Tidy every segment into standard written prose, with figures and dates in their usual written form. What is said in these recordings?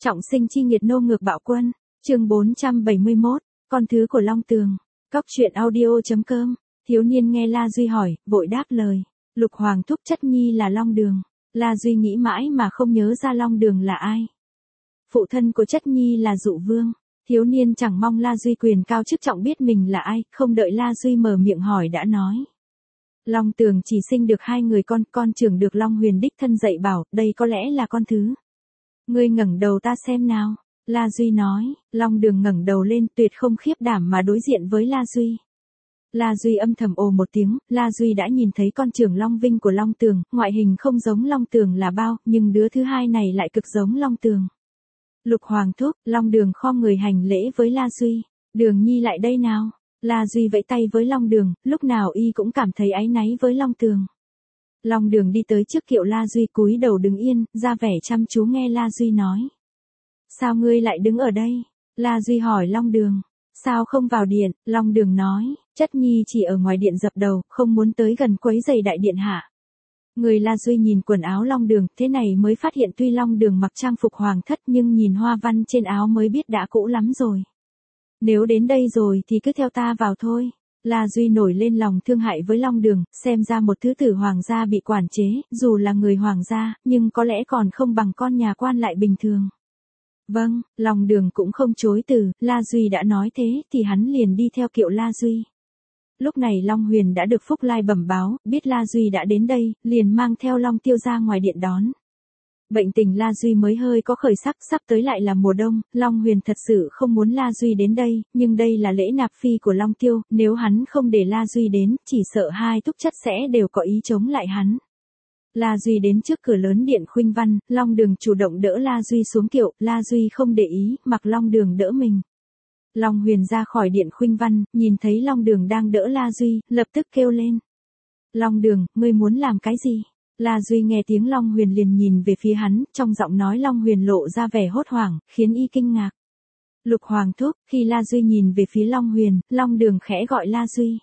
Trọng sinh chi nghiệt nô ngược bạo quân, chương 471, con thứ của Long Tường. Cóc truyện audio.com, thiếu niên nghe La Duy hỏi, vội đáp lời. Lục Hoàng thúc chất nhi là Long Đường. La Duy nghĩ mãi mà không nhớ ra Long Đường là ai. Phụ thân của chất nhi là Dụ Vương. Thiếu niên chẳng mong La Duy quyền cao chức trọng biết mình là ai, không đợi La Duy mở miệng hỏi đã nói. Long Tường chỉ sinh được 2 người con trưởng được Long Huyền đích thân dạy bảo, đây có lẽ là con thứ. Ngươi ngẩng đầu ta xem nào. La Duy nói. Long Đường ngẩng đầu lên tuyệt không khiếp đảm mà đối diện với La Duy. La Duy âm thầm ồ một tiếng, La Duy đã nhìn thấy con trưởng Long Vinh của Long Tường, ngoại hình không giống Long Tường là bao, nhưng đứa thứ hai này lại cực giống Long Tường. Lục Hoàng thúc, Long Đường khom người hành lễ với La Duy. Đường nhi lại đây nào. La Duy vẫy tay với Long Đường, lúc nào y cũng cảm thấy áy náy với Long Tường. Long Đường đi tới trước kiệu La Duy cúi đầu đứng yên, ra vẻ chăm chú nghe La Duy nói. Sao ngươi lại đứng ở đây? La Duy hỏi Long Đường. Sao không vào điện? Long Đường nói, chất nhi chỉ ở ngoài điện dập đầu, không muốn tới gần quấy rầy đại điện hạ. Người La Duy nhìn quần áo Long Đường, thế này mới phát hiện tuy Long Đường mặc trang phục hoàng thất nhưng nhìn hoa văn trên áo mới biết đã cũ lắm rồi. Nếu đến đây rồi thì cứ theo ta vào thôi. La Duy nổi lên lòng thương hại với Long Đường, xem ra một thứ tử hoàng gia bị quản chế, dù là người hoàng gia, nhưng có lẽ còn không bằng con nhà quan lại bình thường. Vâng, Long Đường cũng không chối từ, La Duy đã nói thế thì hắn liền đi theo kiệu La Duy. Lúc này Long Huyền đã được Phúc Lai bẩm báo, biết La Duy đã đến đây, liền mang theo Long Tiêu ra ngoài điện đón. Bệnh tình La Duy mới hơi có khởi sắc, sắp tới lại là mùa đông, Long Huyền thật sự không muốn La Duy đến đây, nhưng đây là lễ nạp phi của Long Tiêu, nếu hắn không để La Duy đến, chỉ sợ hai thúc chất sẽ đều có ý chống lại hắn. La Duy đến trước cửa lớn điện Khuynh Văn, Long Đường chủ động đỡ La Duy xuống kiệu, La Duy không để ý, mặc Long Đường đỡ mình. Long Huyền ra khỏi điện Khuynh Văn, nhìn thấy Long Đường đang đỡ La Duy, lập tức kêu lên. Long Đường, ngươi muốn làm cái gì? La Duy nghe tiếng Long Huyền liền nhìn về phía hắn, trong giọng nói Long Huyền lộ ra vẻ hốt hoảng, khiến y kinh ngạc. Lục Hoàng thúc, khi La Duy nhìn về phía Long Huyền, Long Đường khẽ gọi La Duy.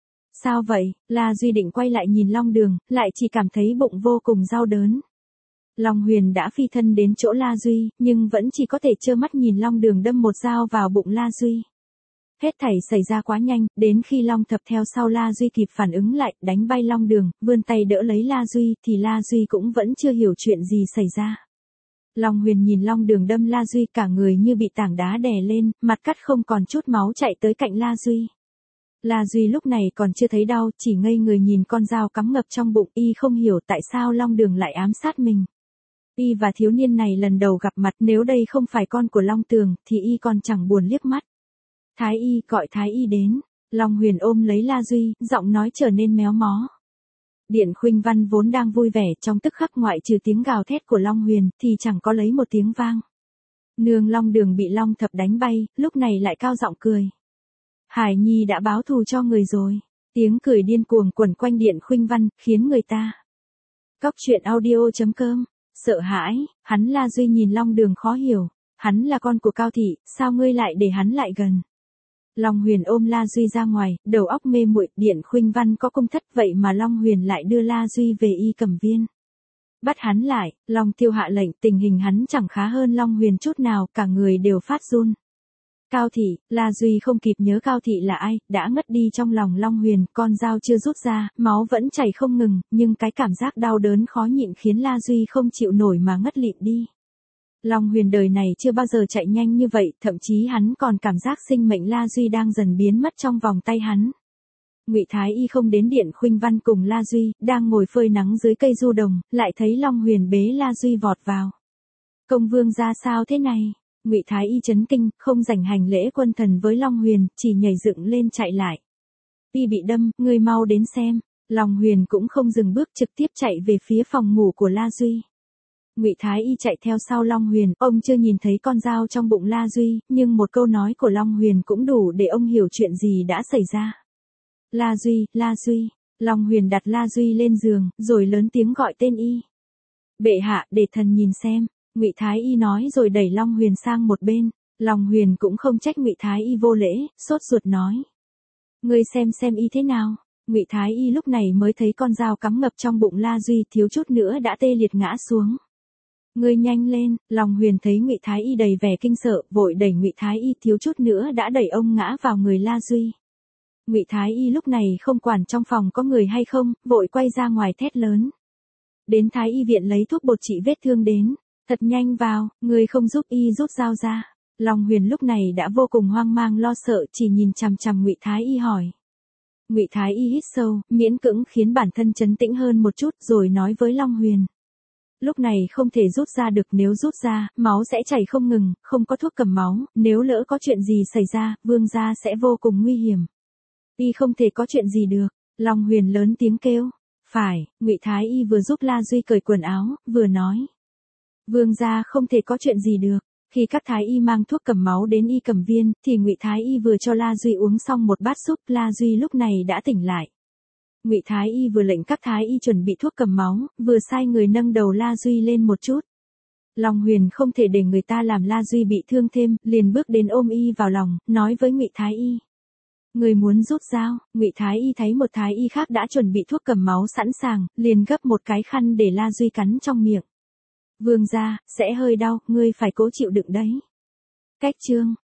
Sao vậy? La Duy định quay lại nhìn Long Đường, lại chỉ cảm thấy bụng vô cùng đau đớn. Long Huyền đã phi thân đến chỗ La Duy, nhưng vẫn chỉ có thể trơ mắt nhìn Long Đường đâm một dao vào bụng La Duy. Hết thảy xảy ra quá nhanh, đến khi Long Thập theo sau La Duy kịp phản ứng lại, đánh bay Long Đường, vươn tay đỡ lấy La Duy thì La Duy cũng vẫn chưa hiểu chuyện gì xảy ra. Long Huyền nhìn Long Đường đâm La Duy cả người như bị tảng đá đè lên, mặt cắt không còn chút máu chạy tới cạnh La Duy. La Duy lúc này còn chưa thấy đau, chỉ ngây người nhìn con dao cắm ngập trong bụng, y không hiểu tại sao Long Đường lại ám sát mình. Y và thiếu niên này lần đầu gặp mặt, nếu đây không phải con của Long Tường, thì y còn chẳng buồn liếc mắt. Thái y, gọi Thái y đến. Long Huyền ôm lấy La Duy, giọng nói trở nên méo mó. Điện Khuynh Văn vốn đang vui vẻ, trong tức khắc ngoại trừ tiếng gào thét của Long Huyền, thì chẳng có lấy một tiếng vang. Nương Long Đường bị Long Thập đánh bay, lúc này lại cao giọng cười. Hải Nhi đã báo thù cho người rồi. Tiếng cười điên cuồng quẩn quanh điện Khuynh Văn, khiến người ta. Cóc truyện audio.com, sợ hãi, hắn La Duy nhìn Long Đường khó hiểu. Hắn là con của Cao Thị, sao ngươi lại để hắn lại gần? Long Huyền ôm La Duy ra ngoài, đầu óc mê muội, điện Khuynh Văn có công thất vậy mà Long Huyền lại đưa La Duy về Y Cẩm Viên. Bắt hắn lại, Long Tiêu hạ lệnh, tình hình hắn chẳng khá hơn Long Huyền chút nào, cả người đều phát run. Cao Thị, La Duy không kịp nhớ Cao Thị là ai, đã ngất đi trong lòng Long Huyền, con dao chưa rút ra, máu vẫn chảy không ngừng, nhưng cái cảm giác đau đớn khó nhịn khiến La Duy không chịu nổi mà ngất lịm đi. Long Huyền đời này chưa bao giờ chạy nhanh như vậy, thậm chí hắn còn cảm giác sinh mệnh La Duy đang dần biến mất trong vòng tay hắn. Ngụy Thái Y không đến điện Khuynh Văn cùng La Duy, đang ngồi phơi nắng dưới cây du đồng, lại thấy Long Huyền bế La Duy vọt vào. Công vương ra sao thế này? Ngụy Thái Y chấn kinh, không rảnh hành lễ quân thần với Long Huyền, chỉ nhảy dựng lên chạy lại. Y bị đâm, ngươi mau đến xem. Long Huyền cũng không dừng bước, trực tiếp chạy về phía phòng ngủ của La Duy. Ngụy Thái Y chạy theo sau Long Huyền, ông chưa nhìn thấy con dao trong bụng La Duy, nhưng một câu nói của Long Huyền cũng đủ để ông hiểu chuyện gì đã xảy ra. La Duy, La Duy. Long Huyền đặt La Duy lên giường, rồi lớn tiếng gọi tên y. Bệ hạ, để thần nhìn xem. Ngụy Thái Y nói rồi đẩy Long Huyền sang một bên. Long Huyền cũng không trách Ngụy Thái Y vô lễ, sốt ruột nói. Ngươi xem y thế nào? Ngụy Thái Y lúc này mới thấy con dao cắm ngập trong bụng La Duy, thiếu chút nữa đã tê liệt ngã xuống. Ngươi nhanh lên, Long Huyền thấy Ngụy Thái Y đầy vẻ kinh sợ, vội đẩy Ngụy Thái Y thiếu chút nữa đã đẩy ông ngã vào người La Duy. Ngụy Thái Y lúc này không quản trong phòng có người hay không, vội quay ra ngoài thét lớn. Đến Thái Y viện lấy thuốc bột trị vết thương đến, thật nhanh vào, người không giúp y rút dao ra. Long Huyền lúc này đã vô cùng hoang mang lo sợ, chỉ nhìn chằm chằm Ngụy Thái Y hỏi. Ngụy Thái Y hít sâu, miễn cưỡng khiến bản thân trấn tĩnh hơn một chút rồi nói với Long Huyền. Lúc này không thể rút ra được, nếu rút ra, máu sẽ chảy không ngừng, không có thuốc cầm máu, nếu lỡ có chuyện gì xảy ra, vương gia sẽ vô cùng nguy hiểm. Y không thể có chuyện gì được, Long Huyền lớn tiếng kêu. Phải, Ngụy Thái Y vừa giúp La Duy cởi quần áo, vừa nói. Vương gia không thể có chuyện gì được. Khi các Thái Y mang thuốc cầm máu đến y cầm viên, thì Ngụy Thái Y vừa cho La Duy uống xong một bát súp, La Duy lúc này đã tỉnh lại. Ngụy Thái Y vừa lệnh các Thái Y chuẩn bị thuốc cầm máu, vừa sai người nâng đầu La Duy lên một chút. Long Huyền không thể để người ta làm La Duy bị thương thêm, liền bước đến ôm y vào lòng, nói với Ngụy Thái Y. Người muốn rút dao, Ngụy Thái Y thấy một Thái Y khác đã chuẩn bị thuốc cầm máu sẵn sàng, liền gấp một cái khăn để La Duy cắn trong miệng. Vương gia, sẽ hơi đau, ngươi phải cố chịu đựng đấy. Cách chương